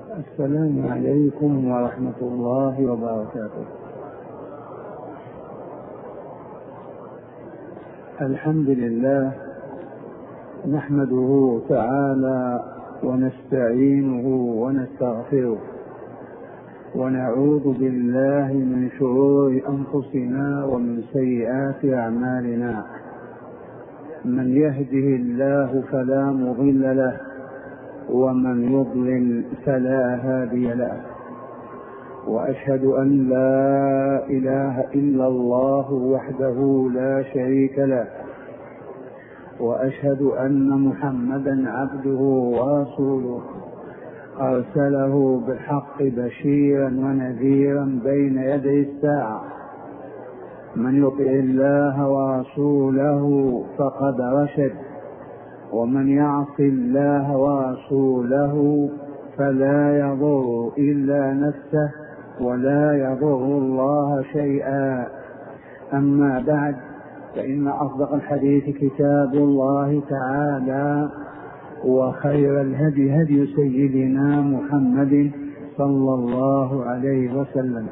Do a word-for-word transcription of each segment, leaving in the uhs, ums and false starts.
السلام عليكم ورحمة الله وبركاته. الحمد لله نحمده تعالى ونستعينه ونستغفره ونعوذ بالله من شرور أنفسنا ومن سيئات أعمالنا. من يهده الله فلا مضل له ومن يضلل فلا هادي له، وأشهد أن لا إله إلا الله وحده لا شريك له، وأشهد أن محمدا عبده ورسوله أرسله بالحق بشيرا ونذيرا بين يدي الساعة. من يطع الله ورسوله فقد رشد، ومن يعص الله ورسوله فلا يضر إلا نفسه ولا يضر الله شيئا. أما بعد، فإن أصدق الحديث كتاب الله تعالى، وخير الهدي هدي سيدنا محمد صلى الله عليه وسلم،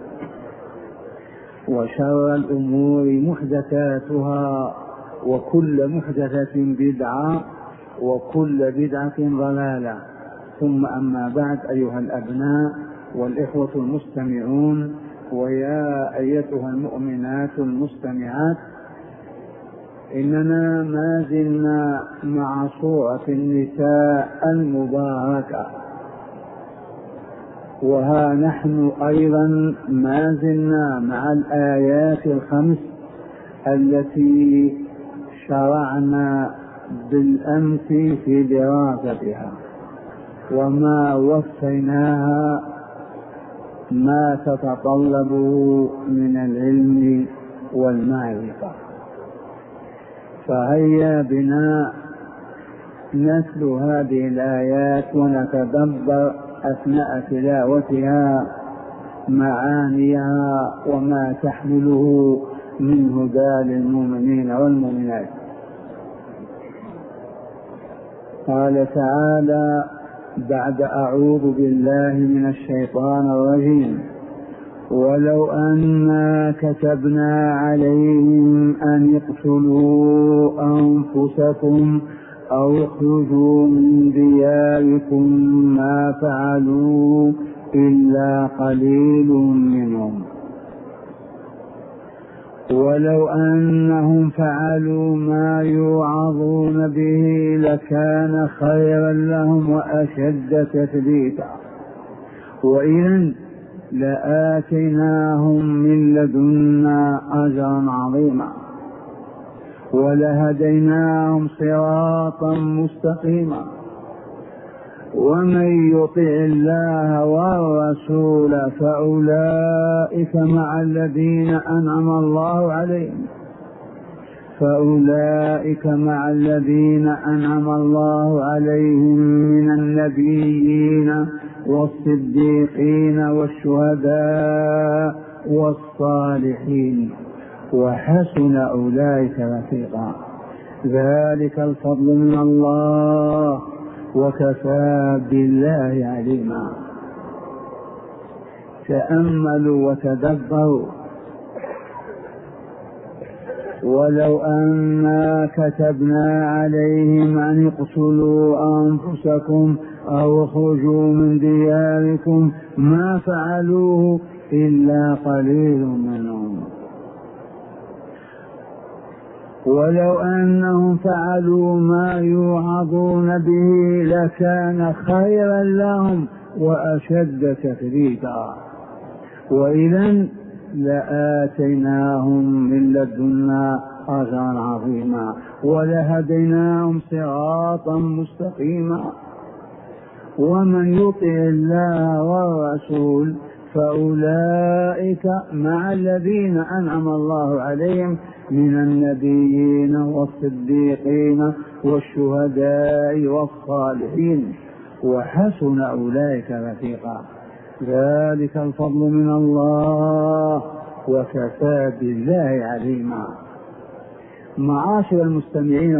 وشر الأمور محدثاتها، وكل محدثة بدعة، وكل بدعة ضلالة. ثم أما بعد، أيها الأبناء والإخوة المستمعون، ويا أيتها المؤمنات المستمعات، إننا ما زلنا مع سورة النساء المباركة، وها نحن أيضا ما زلنا مع الآيات الخمس التي شرعنا بالأمس في دراستها، وما وفيناها ما تتطلبه من العلم والمعرفة. فهيا بنا نتلو هذه الآيات ونتدبر أثناء تلاوتها معانيها وما تحمله من هدى للمؤمنين والمؤمنات. قال تعالى بعد أعوذ بالله من الشيطان الرجيم: ولو أنا كتبنا عليهم أن اقتلوا أنفسكم أو اخرجوا من دياركم ما فعلوا إلا قليل منهم، ولو أنهم فعلوا ما يوعظون به لكان خيرا لهم وأشد تثبيتا، وإذا لآتيناهم من لدنا أجرا عظيما ولهديناهم صراطا مستقيما. ومن يطع الله والرسول فأولئك مع الذين أنعم الله عليهم فأولئك مع الذين أنعم الله عليهم من النبيين والصديقين والشهداء والصالحين، وحسن أولئك رفيقا. ذلك الفضل من الله وكفى بالله عليما. تأملوا وتدبروا: ولو أنا كتبنا عليهم أن اقتلوا أنفسكم أو اخرجوا من دياركم ما فعلوه إلا قليل منهم، ولو أنهم فعلوا ما يوعظون به لكان خيرا لهم وأشد تثبيتا، وإذا لآتيناهم من لدنا أجرا عظيما ولهديناهم صراطا مستقيما. ومن يطع الله والرسول فأولئك مع الذين أنعم الله عليهم من النبيين والصديقين والشهداء والصالحين، وحسن أولئك رفيقا. ذلك الفضل من الله وكفى بالله عليما. معاشر المستمعين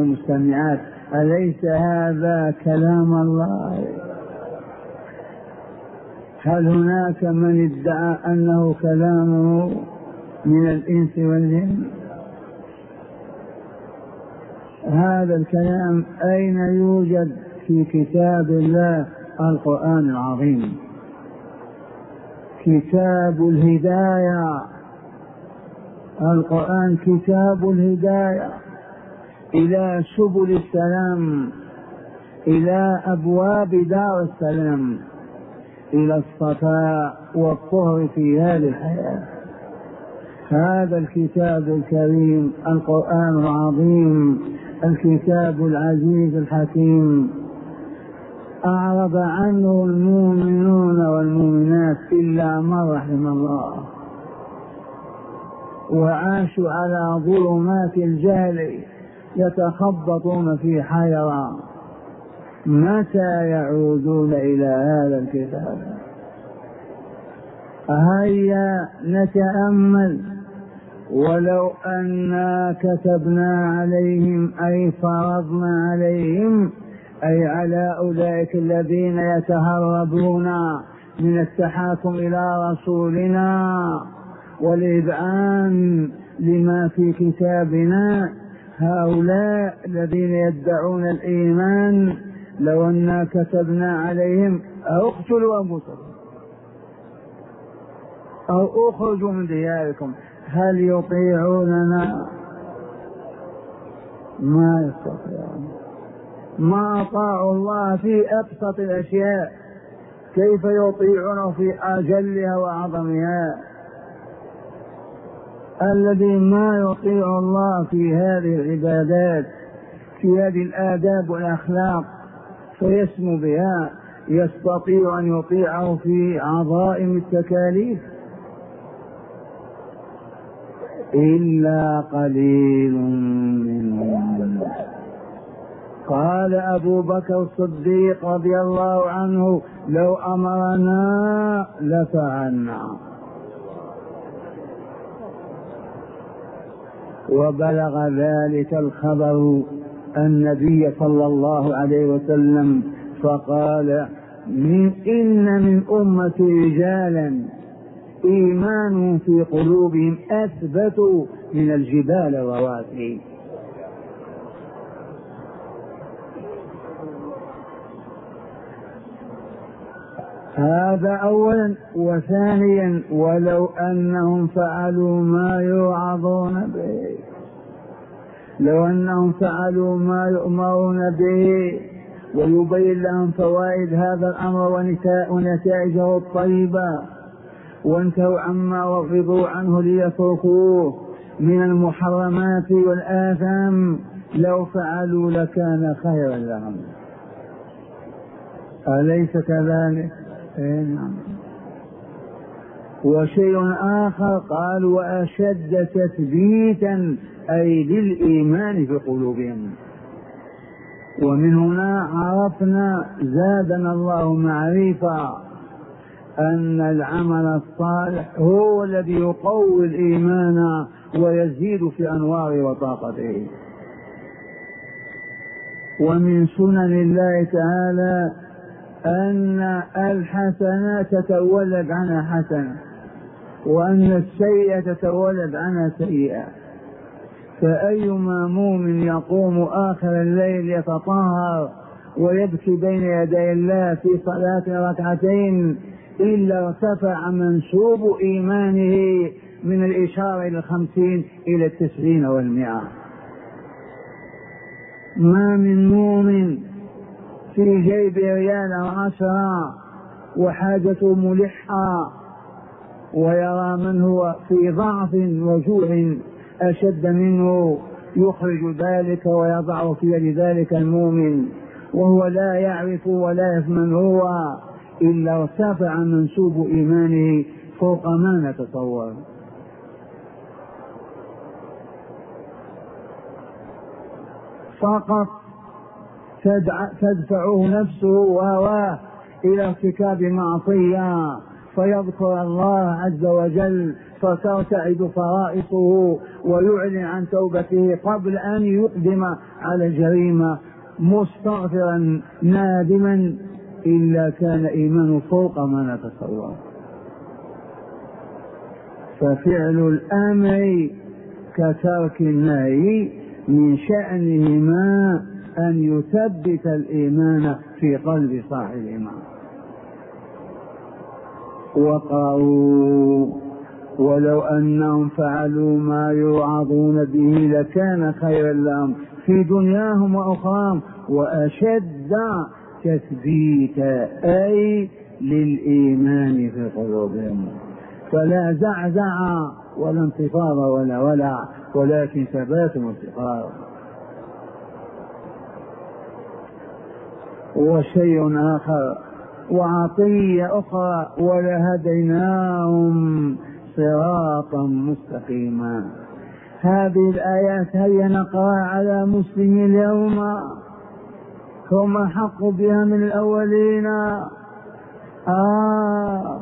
هل هناك من ادعى أنه كلامه من الإنس والجن؟ هذا الكلام أين يوجد؟ في كتاب الله القرآن العظيم، كتاب الهداية. القرآن كتاب الهداية إلى سبل السلام، إلى أبواب دار السلام، إلى الصفاء والطهر في هذه الحياة. هذا الكتاب الكريم القرآن العظيم، الكتاب العزيز الحكيم، أعرض عنه المؤمنون والمؤمنات إلا من رحم الله، وعاشوا على ظلمات الجهل يتخبطون في حيرة. متى يعودون إلى هذا الكتاب؟ هيا نتأمل. ولو أنا كتبنا عليهم أي فرضنا عليهم، أي على أولئك الذين يتهربون من التحاكم إلى رسولنا والإذعان لما في كتابنا، هؤلاء الذين يدعون الإيمان، لو أنا كتبنا عليهم أو اقتلوا أنفسكم أو اخرجوا من دياركم، هل يطيعوننا؟ ما يستطيعون. ما أطاعوا الله في أبسط الأشياء، كيف يطيعونه في أجلها وأعظمها؟ الذي ما يطيع الله في هذه العبادات، في هذه الآداب والأخلاق فيسمو بها، يستطيع أن يطيعه في عظائم التكاليف إلا قليل منهم. قال أبو بكر الصديق رضي الله عنه: لو أمرنا لفعلنا. وبلغ ذلك الخبر النبي صلى الله عليه وسلم فقال: من إن من أمتي رجالا إيمانهم في قلوبهم أثبت من الجبال الرواسي. هذا أولا. وثانيا: ولو أنهم فعلوا ما يوعظون به، لو أنهم فعلوا ما يؤمرون به ويبين لهم فوائد هذا الأمر ونتائجه الطيبة، وانتهوا عما وغضوا عنه ليتركوه من المحرمات والآثام، لو فعلوا لكان خيرا لهم. أليس كذلك؟ نعم. وشيء آخر قال: وأشد تثبيتا، أي للإيمان في قلوبهم. ومن هنا عرفنا زادنا الله معرفة أن العمل الصالح هو الذي يقوي الإيمان ويزيد في أنوار وطاقته. ومن سنن الله تعالى أن الحسنة تتولد عنها حسنة، وأن السيئة تتولد عنها سيئة. فأيما مؤمن يقوم آخر الليل يتطهر ويبكي بين يدي الله في صلاة ركعتين إلا ارتفع منسوب إيمانه من الإشارة إلى الخمسين إلى التسعين والمئة. ما من مؤمن في جيب ريال عشرة وحاجته ملحة ويرى من هو في ضعف وجوع أشد منه يخرج ذلك ويضعه في يد ذلك المؤمن وهو لا يعرف ولا يفهم هو، إلا ارتفع منسوب إيمانه فوق ما نتصور. فقط تدفعه نفسه وهواه إلى ارتكاب معصية فيذكر الله عز وجل فترتعد فرائصه ويعلن عن توبته قبل أن يقدم على الجريمة، مستغفرا نادما إلا كان إيمانه فوق ما نتصور. ففعل الأمر كترك النهي من شأنهما أن يثبت الإيمان في قلب صاحبهما. وقالوا ولو أنهم فعلوا ما يوعظون به لكان خيرا لهم في دنياهم وأخراهم وأشد تثبيتا أي للإيمان في قلوبهم. فلا زعزع ولا انتفاض ولا ولع، ولكن ثبات واستقرار. وشيء آخر وعطية أخرى ولهديناهم صراطا مستقيما. هذه الآيات هيا نقرأ على مسلمين اليوم، هم أحق بها من الأولين. آه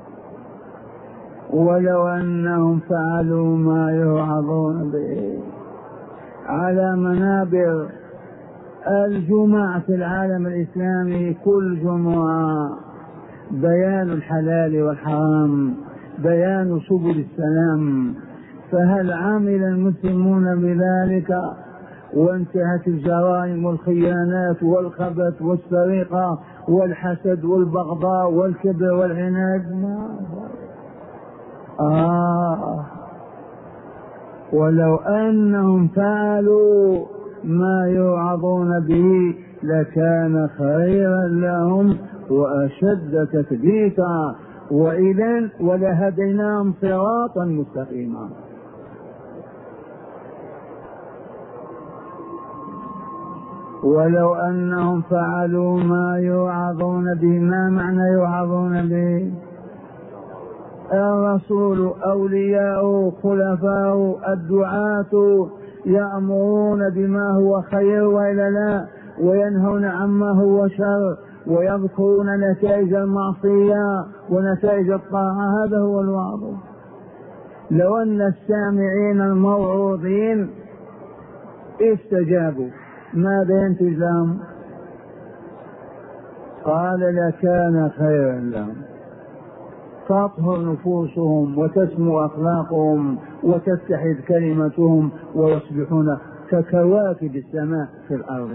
ولو أنهم فعلوا ما يوعظون به على منابر الجمعة في العالم الإسلامي، كل جمعة بيان الحلال والحرام، بيان سبل السلام. فهل عمل المسلمون بذلك وانتهت الجرائم والخيانات والخبث والسرقة والحسد والبغضاء والكبر والعناد؟ آه ولو أنهم فعلوا ما يوعظون به لكان خيرا لهم وأشد تثبيتا وإذن ولهديناهم صراطا مستقيما. ولو أنهم فعلوا ما يوعظون به. ما معنى يوعظون به؟ الرسول، أولياء، خلفاء، الدعاة يأمرون بما هو خير وإلا لا، وينهون عما هو شر، ويذكرون نتائج المعصية ونتائج الطاعة. هذا هو الوعظ. لو أن السامعين الموعوظين استجابوا ماذا ينتج لهم؟ قال لكان خيرا لهم، تطهر نفوسهم وتسمو أخلاقهم وتتحد كلمتهم ويصبحون ككواكب السماء في الأرض،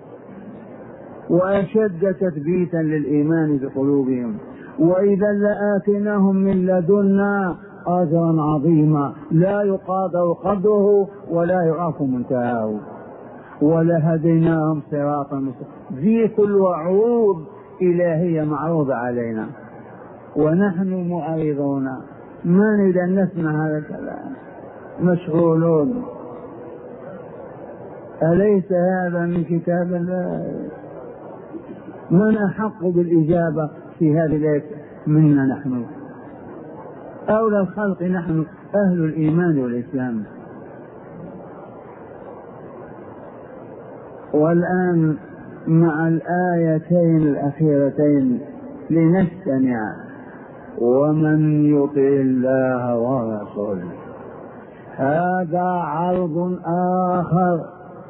وأشد تثبيتا للإيمان بقلوبهم. وإذا لآتيناهم من لدنا أجرا عظيما لا يقادر قدره ولا يعرف منتهاه، ولهديناهم صراطا مستقيما. ذيك الوعود إلهية معروضة علينا ونحن معرضون. ما نريد أن نسمع هذا الكلام، مشغولون. أليس هذا من كتاب الله؟ من أحق بالإجابة في هذه الآية منا نحن؟ أولى الخلق نحن أهل الإيمان والإسلام. والآن مع الآيتين الأخيرتين لنستمع. ومن يطع الله ورسوله، هذا عرض آخر.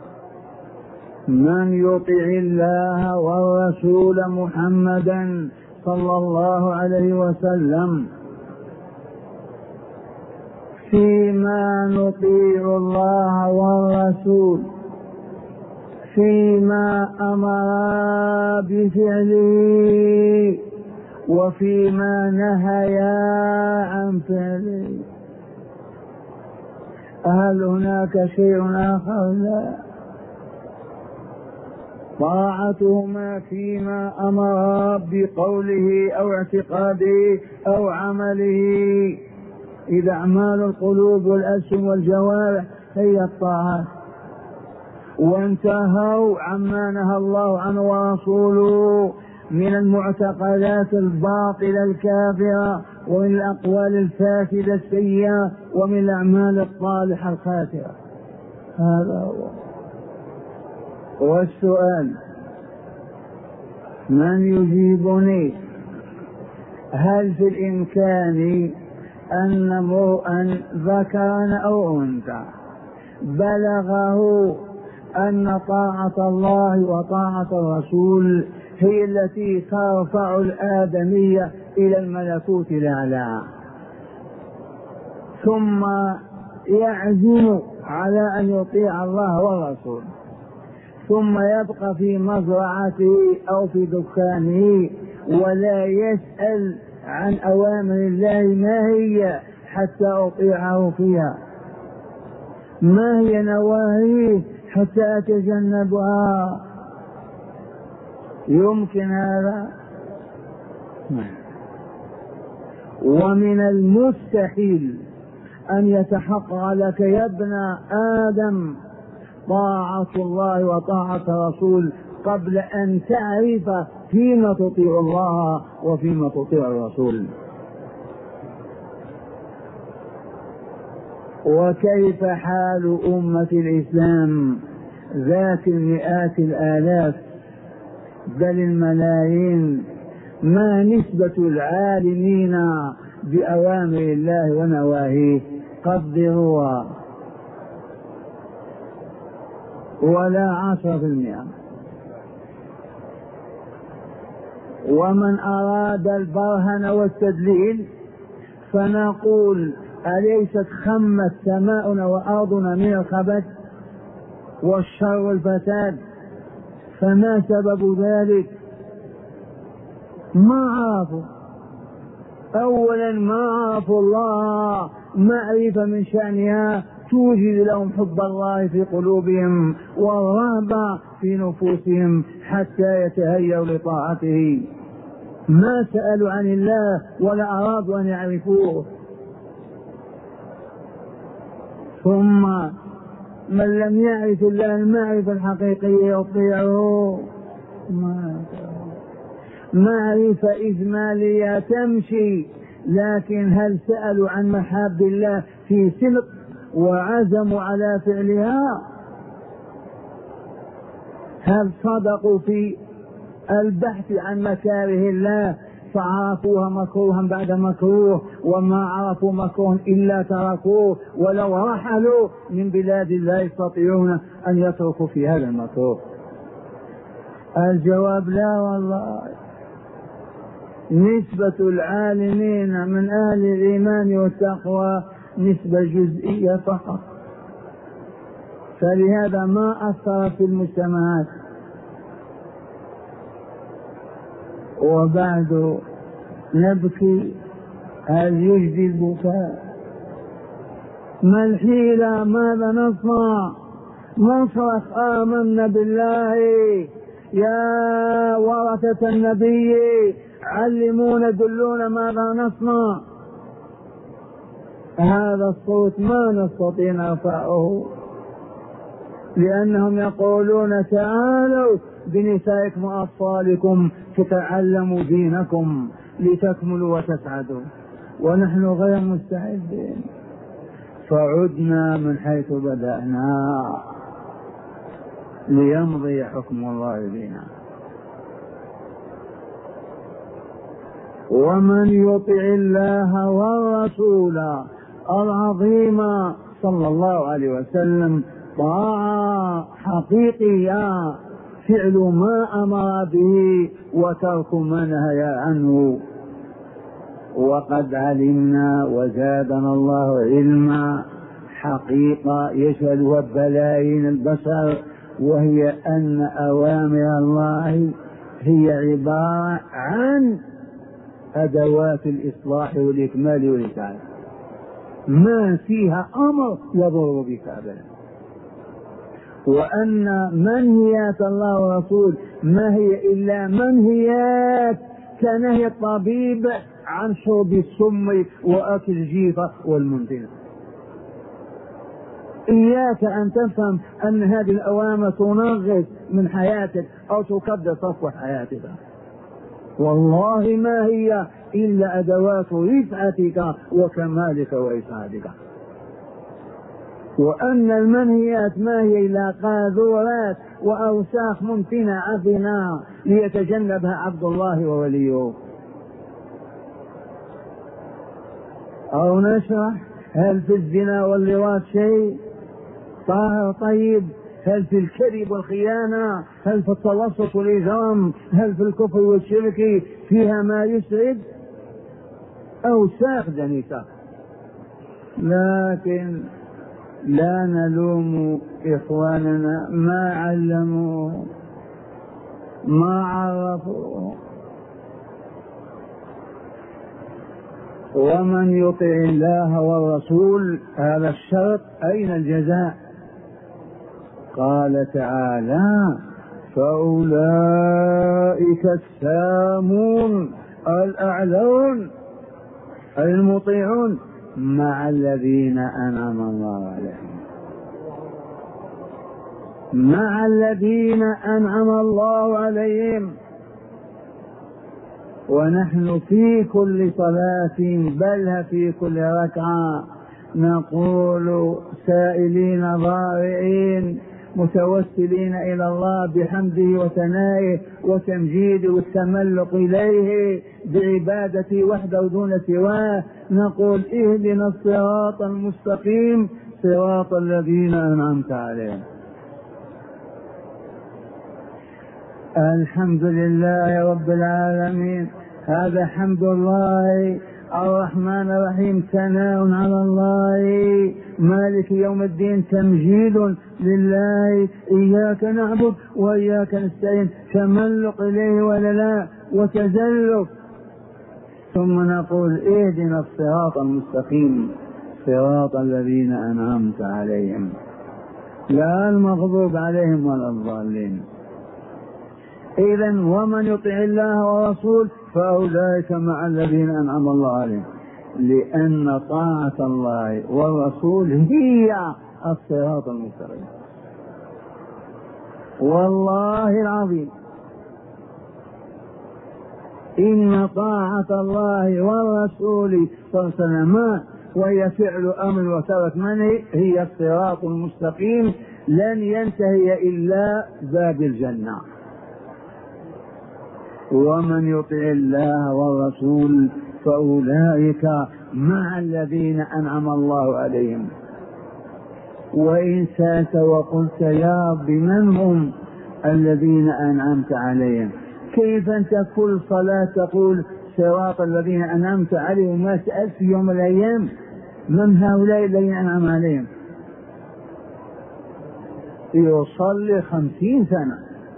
من يطع الله والرسول محمدا صلى الله عليه وسلم فيما نطيع الله والرسول فيما أمر بفعله وفيما نهيا عن فعله. هل هناك شيء آخر؟ لا. طاعتهما فيما أمر بقوله أو اعتقاده أو عمله. إذا أعمال القلوب والألسن والجوارح هي الطاعات، وانتهوا عما نهى الله عنه ورسوله من المعتقدات الباطلة الكافرة ومن الأقوال الفاسدة السيئة ومن الأعمال الصالحة الخاسرة. هذا هو. والسؤال من يجيبني؟ هل في الإمكان أن امرؤا ذكرا أو أنثى بلغه أن طاعة الله وطاعة الرسول هي التي ترفع الآدمية إلى الملكوت الأعلى، ثم يعزم على أن يطيع الله والرسول، ثم يبقى في مزرعته أو في دكانه ولا يسأل عن أوامر الله ما هي حتى أطيعه فيها، ما هي نواهيه حتى أتجنبها. يمكن هذا؟ ومن المستحيل أن يتحقق لك يا ابن آدم طاعة الله وطاعة الرسول قبل أن تعرف فيما تطيع الله وفيما تطيع الرسول. وكيف حال أمة الإسلام ذات المئات الآلاف بل الملايين؟ ما نسبة العالمين بأوامر الله ونواهيه؟ قدروها ولا عشرة في المئة. ومن أراد البرهن والتدليل فنقول أليست خمت سماؤنا وأرضنا من الخبث والشر والفساد؟ فما سبب ذلك؟ ما عرفوا. أولا ما عرفوا الله معرفة من شأنها توجد لهم حب الله في قلوبهم والرهبة في نفوسهم حتى يتهيأوا لطاعته. ما سألوا عن الله ولا أرادوا أن يعرفوه. ثم من لم يعرف الله المعرفة الحقيقية يطيعه معرفة إجمالية تمشي، لكن هل سألوا عن محاب الله في صدق وعزموا على فعلها؟ هل صدقوا في البحث عن مكاره الله فعرفوها مكروها بعد مكروه، وما عرفوا مكروه إلا تركوه ولو رحلوا من بلاد الله يستطيعون أن يتركوا في هذا المكروه؟ الجواب لا والله. نسبة العالمين من أهل الإيمان والتقوى نسبة جزئية فقط، فلهذا ما أثر في المجتمعات. وبعد نبكي، هل يجدي البكاء؟ ما الحيلة؟ ماذا نصنع؟ نصرخ آمنا بالله يا ورثة النبي علمونا دلونا ماذا نصنع. هذا الصوت ما نستطيع نرفعه، لأنهم يقولون تعالوا بنسائكم وأطفالكم تتعلموا دينكم لتكملوا وتسعدوا، ونحن غير مستعدين. فعدنا من حيث بدأنا ليمضي حكم الله بنا. ومن يطع الله والرسول العظيم صلى الله عليه وسلم طاعة حقيقية، فعل ما أمر به وترك ما نهى عنه. وقد علمنا وزادنا الله علما حقيقة يشهدها بلايين البشر، وهي أن أوامر الله هي عبارة عن أدوات الإصلاح والإكمال والإسعاد، ما فيها أمر يضر بك أبدا. وأن منهيات الله ورسول ما هي إلا منهيات كنهي الطبيب عن شرب السم وأكل الجيفة والمنتنة. إياك أن تفهم أن هذه الأوامر تنغص من حياتك أو تكدر صفوة حياتك، والله ما هي إلا أدوات رفعتك وكمالك وإسعادك. وأن المنهيات ما هي إلا قاذورات وأوساخ منتنة عفنة ليتجنبها عبد الله ووليه. أو نشرح هل في الزنا واللواط شيء طاهر طيب؟ هل في الكذب والخيانة؟ هل في التلصص والإجرام؟ هل في الكفر والشرك؟ فيها ما يسعد أو ساق جنيسة. لكن لا نلوم إخواننا، ما علموا ما عرفوا. ومن يطع الله والرسول، هذا الشرط، أين الجزاء؟ قال تعالى: فأولئك السامون الأعلون المطيعون مع الذين أنعم الله عليهم، مع الذين أنعم الله عليهم. ونحن في كل صلاة بل في كل ركعة نقول سائلين ضارعين متوسلين إلى الله بحمده وثنائه وتمجيده والتملق إليه بعبادته وحده دون سواه، نقول: اهدنا الصراط المستقيم صراط الذين أنعمت عليهم. الحمد لله رب العالمين. هذا حمد الله الرحمن الرحيم، ثناء على الله، مالك يوم الدين، تمجيد لله، إياك نعبد وإياك نستعين، تملق إليه ولا لا وتزلف. ثم نقول: اهدنا الصراط المستقيم صراط الذين أنعمت عليهم، لا المغضوب عليهم ولا الضالين. إذن ومن يطع الله ورسوله فأولئك مع الذين أنعم الله عليهم، لأن طاعة الله والرسول هي الصراط المستقيم. والله العظيم إن طاعة الله والرسول صلى الله عليه وسلم وهي فعل أمر وترك منهي هي الصراط المستقيم، لن ينتهي إلا باب الجنة. ومن يطع الله والرسول فأولئك مع الذين أنعم الله عليهم. وإن سألت وقلت: يا رب من هم الذين أنعمت عليهم؟ كيف أنت كل صلاة تقول صراط الذين أنعمت عليهم؟ ما سألت في يوم الأيام من هؤلاء الذين أنعم عليهم؟ يصلي خمسين سنة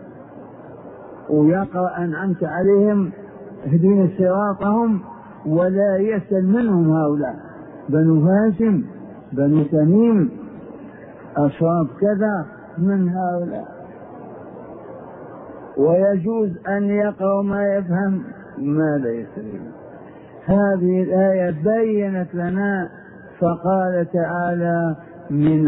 ويقرأ أنعمت عليهم اهدنا صراطهم، ولا يسأل منهم هؤلاء بنو هاشم بنو تميم أصحاب كذا، من هؤلاء؟ ويجوز أن يقرأ ما يفهم ما ليس له. هذه الآية بينت لنا، فقال تعالى: من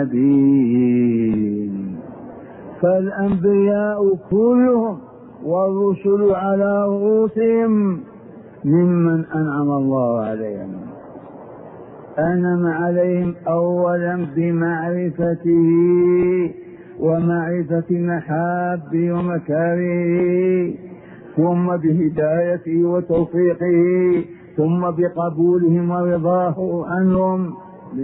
النبيين فالأنبياء كلهم والرسل على رؤوسهم ممن أنعم الله عليهم، أنعم عليهم أولا بمعرفته ومعرفة محابه ومكاره، ثم بهدايته وتوفيقه، ثم بقبولهم ورضاه عنهم.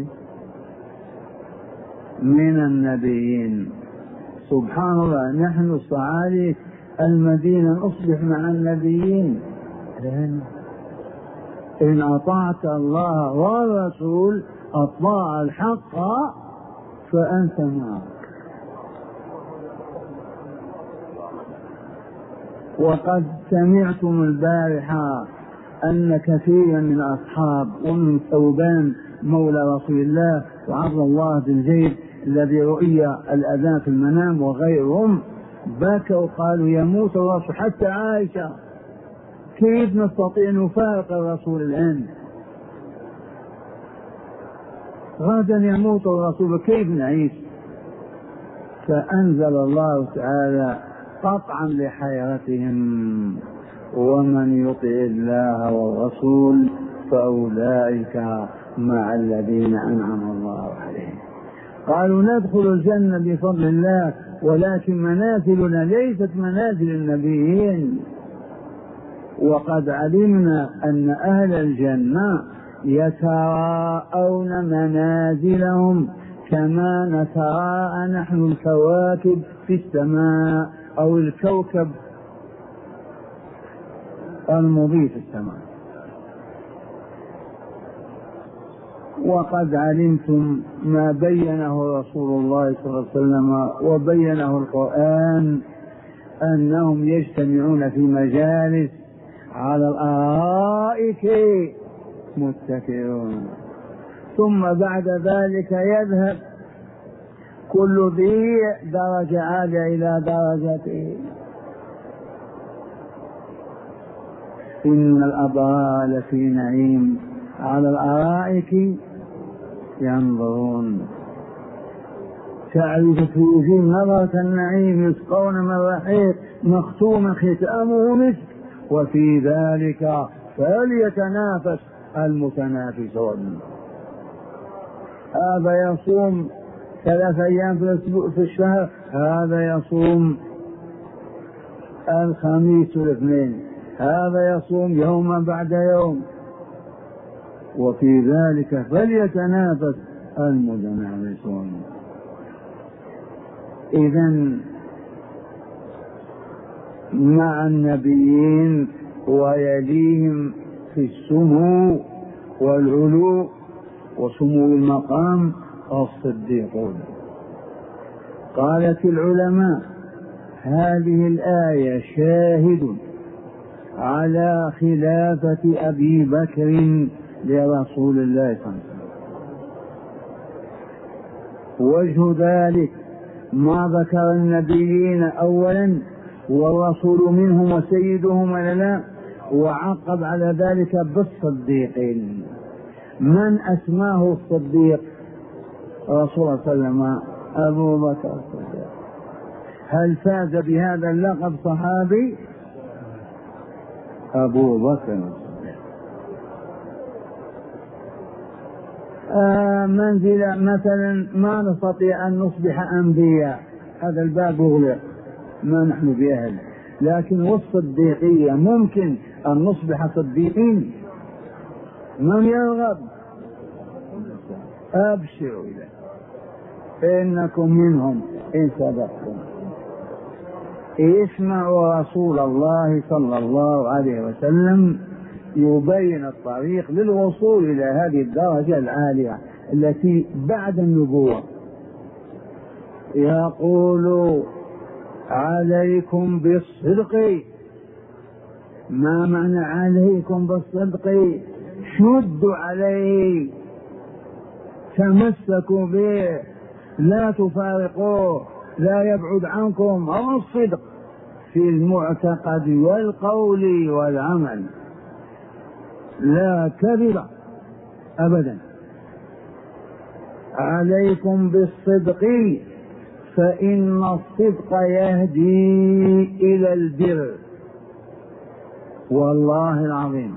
من النبيين سبحان الله، نحن الصعالي المدينة نصبح مع النبيين. إن أطعت الله والرسول أطاع الحق فأنت معه. وقد سمعتم البارحة أن كثيرا من أصحاب أم ثوبان مولى رسول الله وعبد الله بن زيد الذي رؤي الأذان في المنام وغيرهم بكوا وقالوا: يموت الرسول. حتى عائشة: كيف نستطيع نفارق الرسول الآن؟ غدا يموت الرسول، كيف نعيش؟ فأنزل الله تعالى قطعا لحيرتهم: ومن يطع الله والرسول فأولئك مع الذين أنعم الله عليهم. قالوا: ندخل الجنة بفضل الله، ولكن منازلنا ليست منازل النبيين. وقد علمنا أن أهل الجنة يتراءون منازلهم كما نتراءى نحن الكواكب في السماء أو الكوكب المضيء في السماء. وقد علمتم ما بينه رسول الله صلى الله عليه وسلم وبينه القرآن، أنهم يجتمعون في مجالس على الأرائك متكئون، ثم بعد ذلك يذهب كل ذي درجة عالية إلى درجته. إن الأبرار لفي نعيم على الأرائك ينظرون، تعرف في وجوههم نظرة النعيم، يسقون من رحيق مختوم ختامه مسك، وفي ذلك فليتنافس المتنافسون. هذا يصوم ثلاث أيام في الأسبوع في الشهر، هذا يصوم الخميس والاثنين، هذا يصوم يوما بعد يوم، وفي ذلك فليتنافس المتنافسون. إذن مع النبيين ويليهم في السمو والعلو وسمو المقام الصديقون. قالت العلماء هذه الآية شاهد على خلافة أبي بكر لرسول الله صلى الله عليه وسلم. وجه ذلك ما ذكر النبيين أولا والرسول منهم وسيدهم ولا لا، وعقب على ذلك بالصديقين. من أسماه الصديق؟ رسول الله صلى الله عليه وسلم أبو بكر الصديق. هل فاز بهذا اللقب صحابي؟ أبو بكر الصديق. آه منزلة مثلا ما نستطيع أن نصبح أنبياء، هذا الباب مغلق، ما نحن بأهل، لكن والصديقية ممكن أن نصبح صديقين. من يرغب؟ أبشروا إليه إنكم منهم إن صدقتم. اسمعوا رسول الله صلى الله عليه وسلم يبين الطريق للوصول إلى هذه الدرجة العالية التي بعد النبوة. يقول عليكم بالصدق. ما معنى عليكم بالصدق؟ شدوا عليه، تمسكوا به، لا تفارقوه، لا يبعد عنكم. أو الصدق في المعتقد والقول والعمل، لا كذب أبدا. عليكم بالصدق فإن الصدق يهدي إلى البر. والله العظيم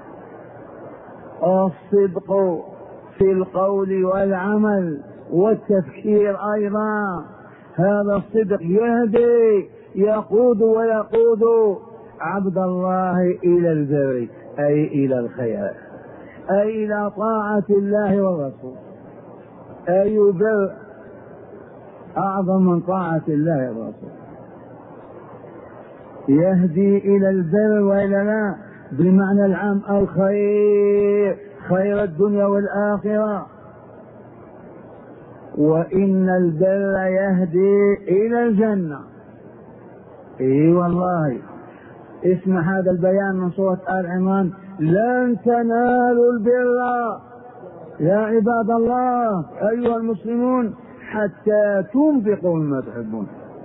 الصدق في القول والعمل والتفكير أيضا، هذا الصدق يهدي، يقود ويقود عبد الله إلى البر، أي إلى الخير، أي إلى طاعة الله والرسول. أي بر أعظم من طاعة الله والرسول؟ يهدي إلى البر وإلى لا بالمعنى العام، الخير، خير الدنيا والآخرة. وإن البر يهدي إلى الجنة. إي والله، اسمع هذا البيان من سورة آل عمران: لن تنالوا البر يا عباد الله أيها المسلمون حتى تنفقوا مما تحبون.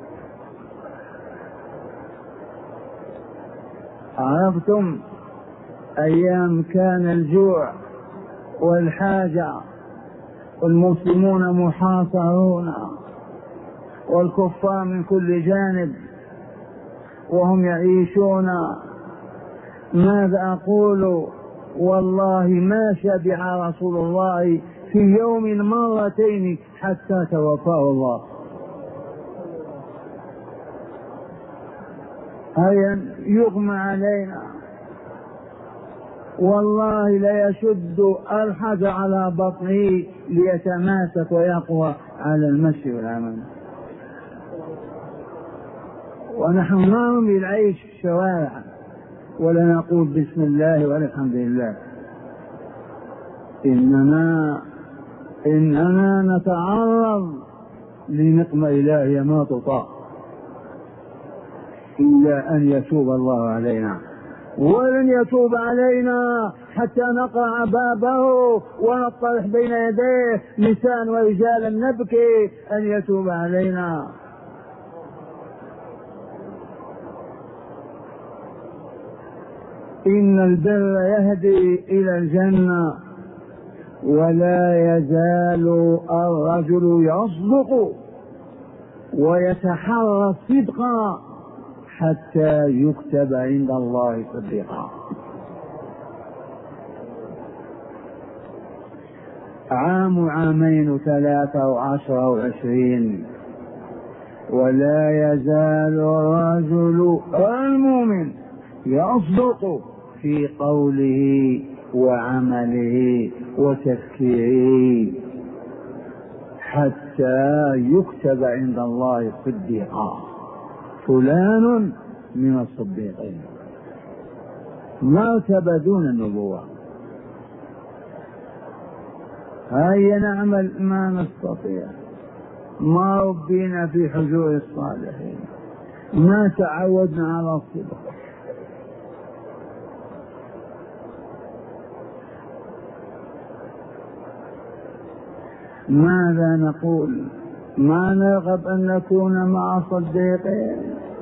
عرفتم أيام كان الجوع والحاجة والمسلمون محاصرون والكفار من كل جانب وهم يعيشون، ماذا أقول؟ والله ما شبع رسول الله في يوم مرتين حتى توفاه الله. هيا يغمى علينا والله ليشد الحجر على بطنه ليتماسك ويقوى على المشي والعمل. ونحن نرمي العيش في الشوارع ولا نقول بسم الله والحمد لله. إننا إننا نتعرض لنقمة إلهية ما تطاق إلا أن يتوب الله علينا، ولن يتوب علينا حتى نقرع بابه ونطرح بين يديه نساء ورجالا نبكي أن يتوب علينا. إن البر يهدي إلى الجنة، ولا يزال الرجل يصدق ويتحرى الصدق حتى يكتب عند الله صديقا. عام عامين ثلاثة وعشرة وعشرين، ولا يزال الرجل المؤمن يصدق في قوله وعمله وتفكيره حتى يكتب عند الله صديقا. فلان من الصديقين، مرتبة دون النبوة. هيا نعمل ما نستطيع، ما ربينا في حجور الصالحين، ما تعودنا على الصدق. ماذا نقول؟ ما نرغب أن نكون مع صديقين،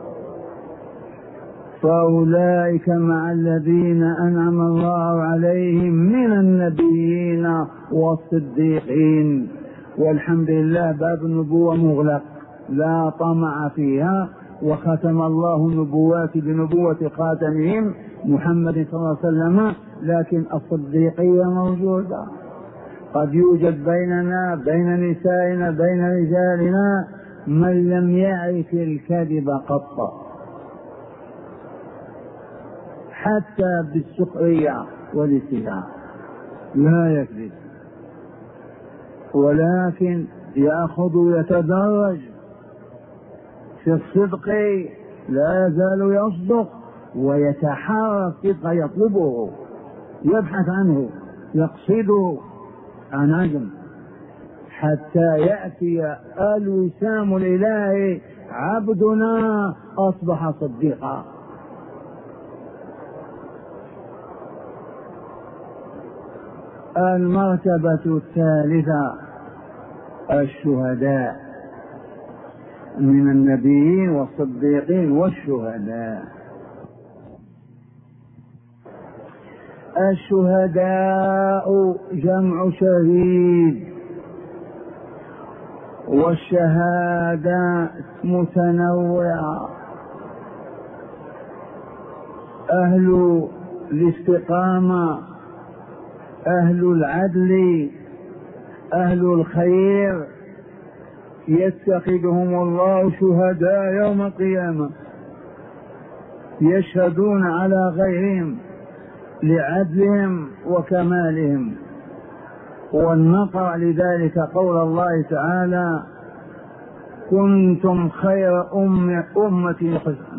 فأولئك مع الذين أنعم الله عليهم من النبيين والصديقين. والحمد لله باب النبوة مغلق لا طمع فيها، وختم الله النبوات بنبوة خاتمهم محمد صلى الله عليه وسلم، لكن الصديقية موجودة. قد يوجد بيننا بين نسائنا بين رجالنا من لم يعرف الكذب قط، حتى بالسخرية والاستهزاء لا يكذب، ولكن يأخذ يتدرج في الصدق، لا يزال يصدق ويتحرى الصدق، يطلبه يبحث عنه يقصده عن عجم، حتى يأتي الوسام الإلهي عبدنا أصبح صديقا. المرتبة الثالثة الشهداء من النبيين والصديقين والشهداء. الشهداء جمع شهيد، والشهادة متنوعة. أهل الاستقامة، أهل العدل، أهل الخير يتخذهم الله شهداء يوم القيامة، يشهدون على غيرهم لعدلهم وكمالهم. ونقرأ لذلك قول الله تعالى: كنتم خير أمة أمة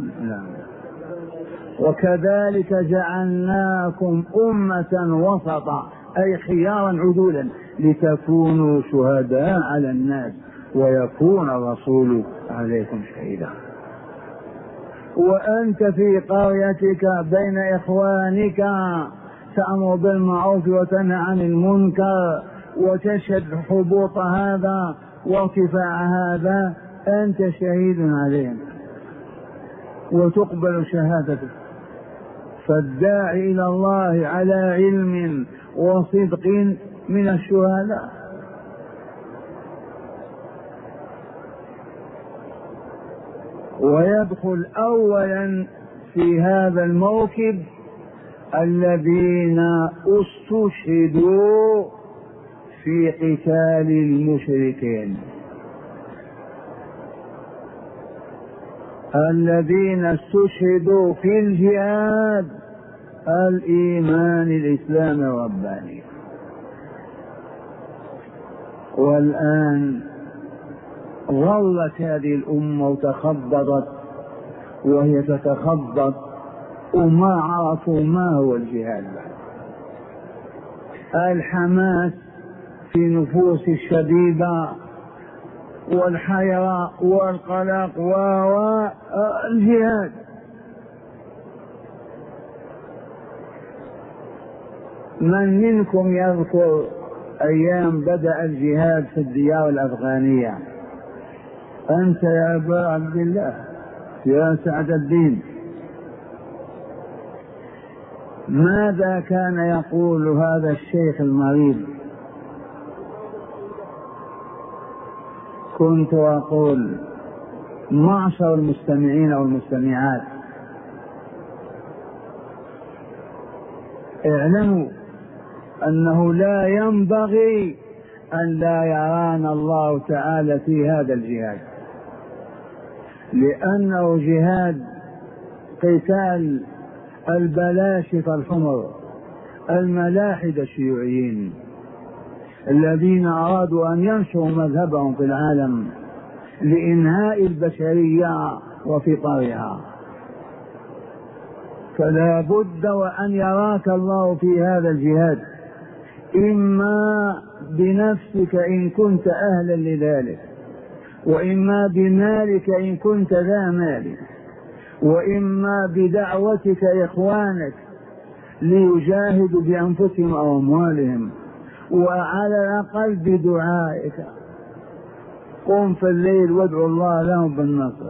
وكذلك جعلناكم أمة وسطا، أي خيارا عدولا، لتكونوا شهداء على الناس ويكون الرسول عليكم شهيدا. وأنت في قريتك بين إخوانك تأمر بالمعروف وتنهى عن المنكر وتشهد حبوط هذا وارتفاع هذا، أنت شهيد عليهم وتقبل شهادتك. فالداعي إلى الله على علم وصدق من الشهداء. ويدخل أولا في هذا الموكب الذين استشهدوا في قتال المشركين، الذين استشهدوا في الجهاد الإيمان الإسلام الرباني. والآن ظلت هذه الأمة وتخبطت وهي تتخبط وما عرفوا ما هو الجهاد. الحماس في نفوس الشبيبة والحيرة والقلق والجهاد. من منكم يذكر أيام بدأ الجهاد في الديار الأفغانية؟ أنت يا أبا عبد الله يا سعد الدين، ماذا كان يقول هذا الشيخ المريض؟ كنت أقول معشر المستمعين أو المستمعات، اعلموا أنه لا ينبغي أن لا يرانا الله تعالى في هذا الجهاد، لأنه جهاد قتال البلاشفة الحمر الملاحدة الشيوعيين الذين أرادوا أن ينشروا مذهبهم في العالم لإنهاء البشرية وفطرها. فلا بد وأن يراك الله في هذا الجهاد، إما بنفسك إن كنت أهلا لذلك، وإما بمالك إن كنت ذا مال، وإما بدعوتك إخوانك ليجاهدوا بأنفسهم أو أموالهم، وعلى الأقل بدعائك. قم في الليل وادعو الله لهم بالنصر.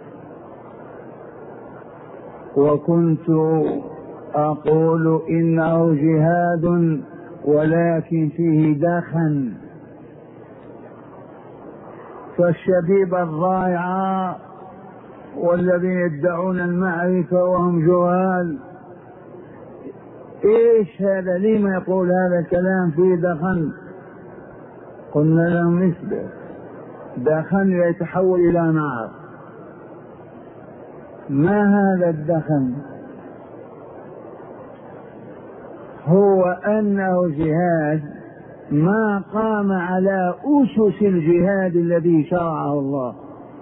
وكنت أقول إنه جهاد ولكن فيه دخن، فالشبيبة الضائعة والذين يدعون المعرفة وهم جهال، ايش هذا؟ لما يقول هذا الكلام فيه دخن؟ قلنا لهم نسبة دخن يتحول إلى نار. ما هذا الدخن؟ هو أنه جهاد ما قام على أسس الجهاد الذي شرعه الله،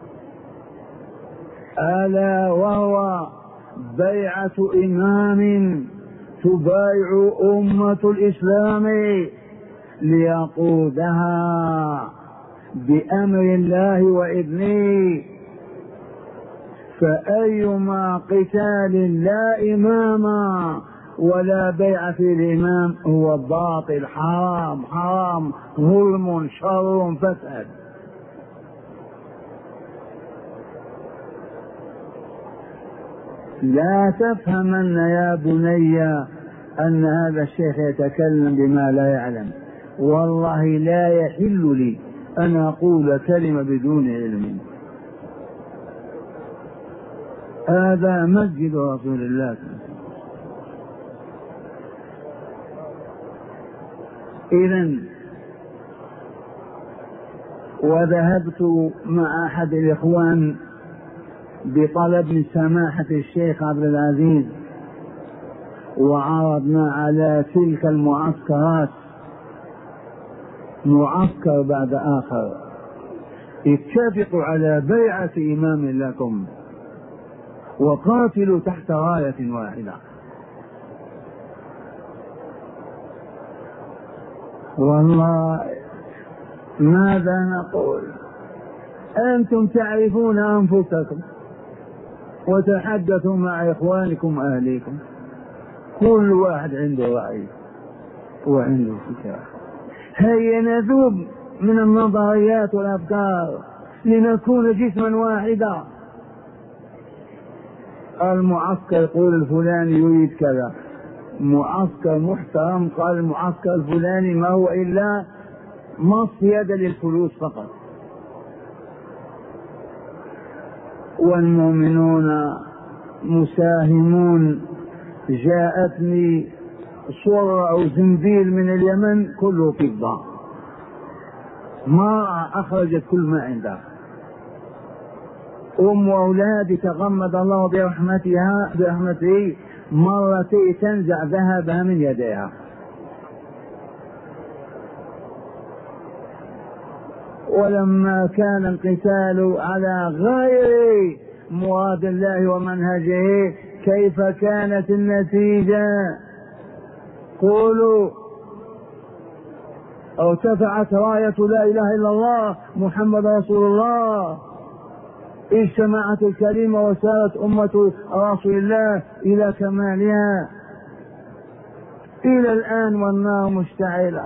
ألا وهو بيعة إمام تبايع أمة الإسلام ليقودها بأمر الله وإذنه. فأيما قتال لا إمام ولا بيع في الإمام هو باطل، حرام حرام، ظلم، شر، فساد. لا تفهمن يا بني أن هذا الشيخ يتكلم بما لا يعلم، والله لا يحل لي أن أقول كلمة بدون علم. هذا مسجد رسول الله. إذن وذهبت مع أحد الإخوان بطلب من سماحة الشيخ عبد العزيز، وعرضنا على تلك المعسكرات معسكر بعد آخر، اتفقوا على بيعة إمام لكم وقاتلوا تحت راية واحدة. والله ماذا نقول؟ أنتم تعرفون أنفسكم وتحدثوا مع إخوانكم أهليكم، كل واحد عنده رأي وعنده فكرة. هيا نذوب من النظريات والأفكار لنكون جسما واحدا. المعسكر يقول الفلاني يريد كذا، معسكر محترم قال المعسكر الفلاني ما هو إلا مصيدة للفلوس فقط. والمؤمنون مساهمون. جاءتني صورة أو زنبيل من اليمن كله فضة، ما أخرجت كل ما عندها. أم وأولادي تغمد الله برحمتها برحمته مرتين تنزع ذهبها من يديها. ولما كان القتال على غير مراد الله ومنهجه كيف كانت النتيجة؟ قولوا: ارتفعت راية لا إله إلا الله محمد رسول الله، اجتمعت الكلمة وسارت أمة رسول الله إلى كمالها إلى الآن والنار مشتعلة.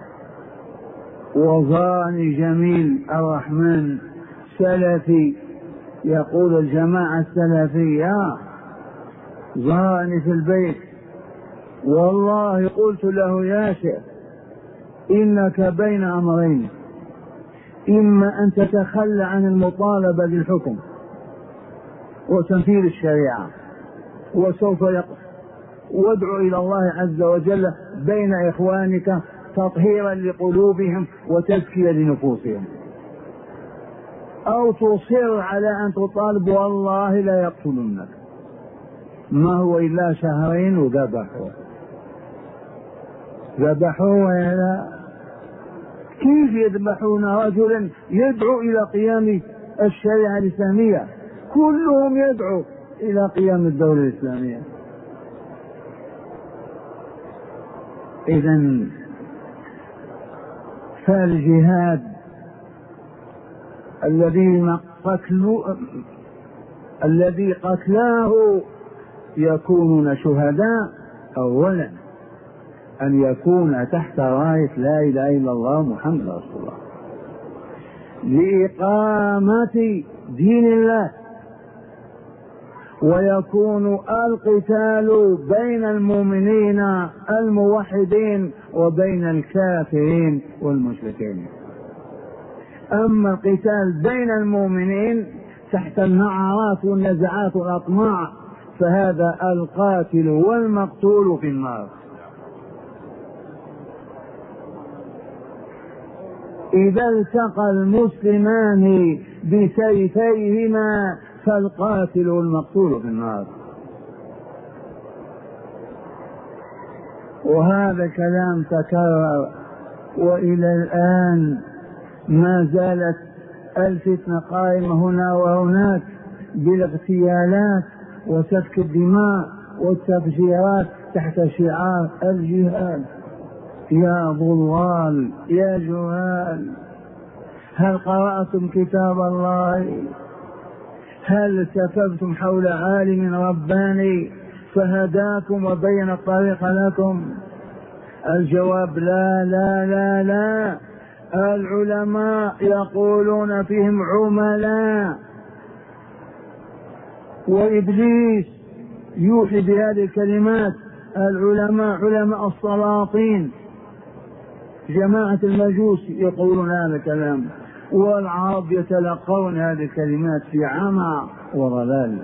وظاني جميل الرحمن سلفي يقول: الجماعة السلفية زارني في البيت، والله قلت له: يا شيخ إنك بين أمرين، إما أن تتخلى عن المطالبة بالحكم وتنفيذ الشريعة وسوف يقف، وادعو إلى الله عز وجل بين إخوانك تطهيرا لقلوبهم وتزكية لنفوسهم، أو تصر على أن تطالب والله لا يقتلونك. ما هو إلا شهرين وذبحوه ذبحوه ولا كيف يذبحون رجلا يدعو إلى قيام الشريعة الإسلامية؟ كلهم يدعو إلى قيام الدولة الإسلامية. إذن فالجهاد الذي قتلوا الذي قتلاه يكونون شهداء أولا أن يكون تحت راية لا إله إلا الله محمد رسول الله لإقامة دين الله، ويكون القتال بين المؤمنين الموحدين وبين الكافرين والمشركين. أما القتال بين المؤمنين تحت النعرات والنزعات والأطماع فهذا القاتل والمقتول في النار. إذا التقى المسلمان بسيفيهما فالقاتل والمقتول في النار. وهذا كلام تكرر وإلى الآن ما زالت الفتنة قائمة هنا وهناك بالاغتيالات وسفك الدماء والتفجيرات تحت شعار الجهاد. يا ضلال يا جهال، هل قرأتم كتاب الله؟ هل التففتم حول عالم رباني فهداكم وبين الطريق لكم؟ الجواب لا لا لا لا. العلماء يقولون فيهم عملاء، وإبليس يوحي بهذه الكلمات. العلماء علماء السلاطين جماعة المجوس يقولون هذا الكلام، والعرب يتلقون هذه الكلمات في عمى وضلال.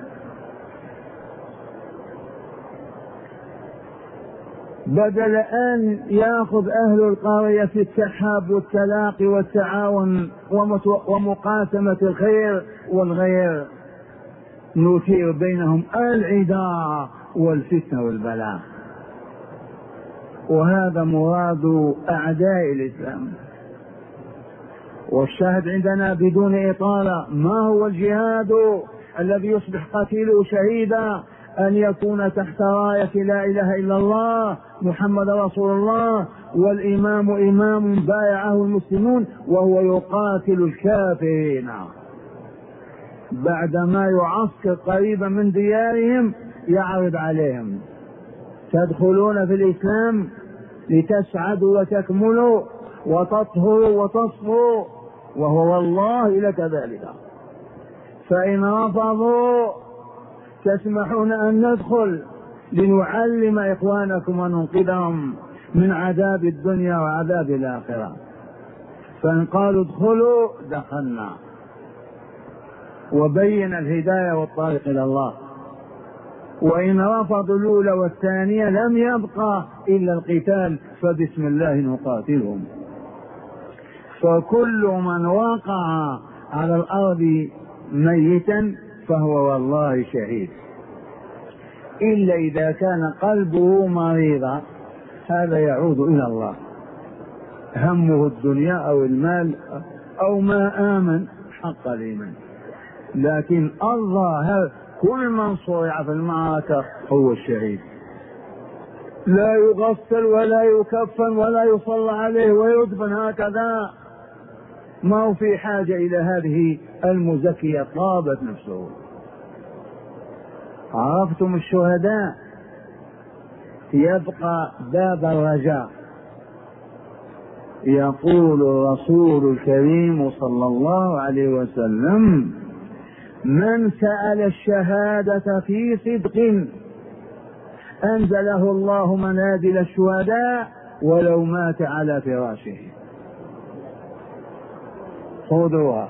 بدل أن يأخذ أهل القرية في التحاب والتلاقي والتعاون ومقاسمة الخير والغير، نثير بينهم العداء والفتنة والبلاء، وهذا مراد أعداء الإسلام. والشاهد عندنا بدون إطالة: ما هو الجهاد الذي يصبح قتيله شهيدا؟ أن يكون تحت راية لا إله إلا الله محمد رسول الله، والإمام إمام بايعه المسلمون وهو يقاتل الكافرين بعدما يعسكر قريبا من ديارهم يعرض عليهم: تدخلون في الإسلام لتسعدوا وتكملوا وتطهروا وتصفوا، وهو والله لكذلك. فإن رفضوا تسمحون أن ندخل لنعلم إخوانكم وننقذهم من عذاب الدنيا وعذاب الآخرة. فإن قالوا ادخلوا دخلنا، وبين الهداية والطريق إلى الله. وإن رفضوا الأولى والثانية لم يبقى إلا القتال، فبسم الله نقاتلهم. فكل من وقع على الأرض ميتا فهو والله شهيد. إلا إذا كان قلبه مريضا، هذا يعود إلى الله، همه الدنيا أو المال أو ما آمن حق الإيمان. لكن الظاهر كل من صرع في المعركة هو الشهيد، لا يغسل ولا يكفن ولا يصلى عليه ويدفن هكذا، ما هو في حاجة إلى هذه المزكية، طابت نفسه. عرفتم الشهداء؟ يبقى باب الرجاء. يقول الرسول الكريم صلى الله عليه وسلم: من سأل الشهادة في صدق أنزله الله منازل الشهداء ولو مات على فراشه. خذوها.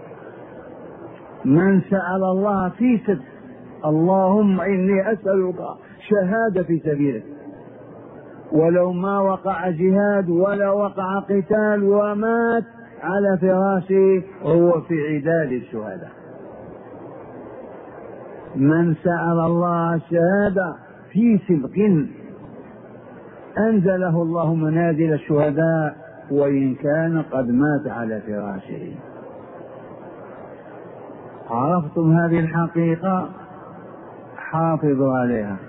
من سأل الله في صدق: اللهم إني أسألك شهادة في سبيلك، ولو ما وقع جهاد ولا وقع قتال ومات على فراشه وهو في عداد الشهداء. من سأل الله الشهادة في صدق أنزله الله منازل الشهداء وإن كان قد مات على فراشه. عرفتم هذه الحقيقة؟ حافظوا عليها.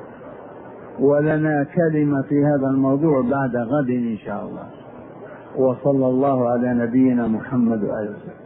ولنا كلمة في هذا الموضوع بعد غد إن شاء الله. وصلى الله على نبينا محمد وآله وسلم.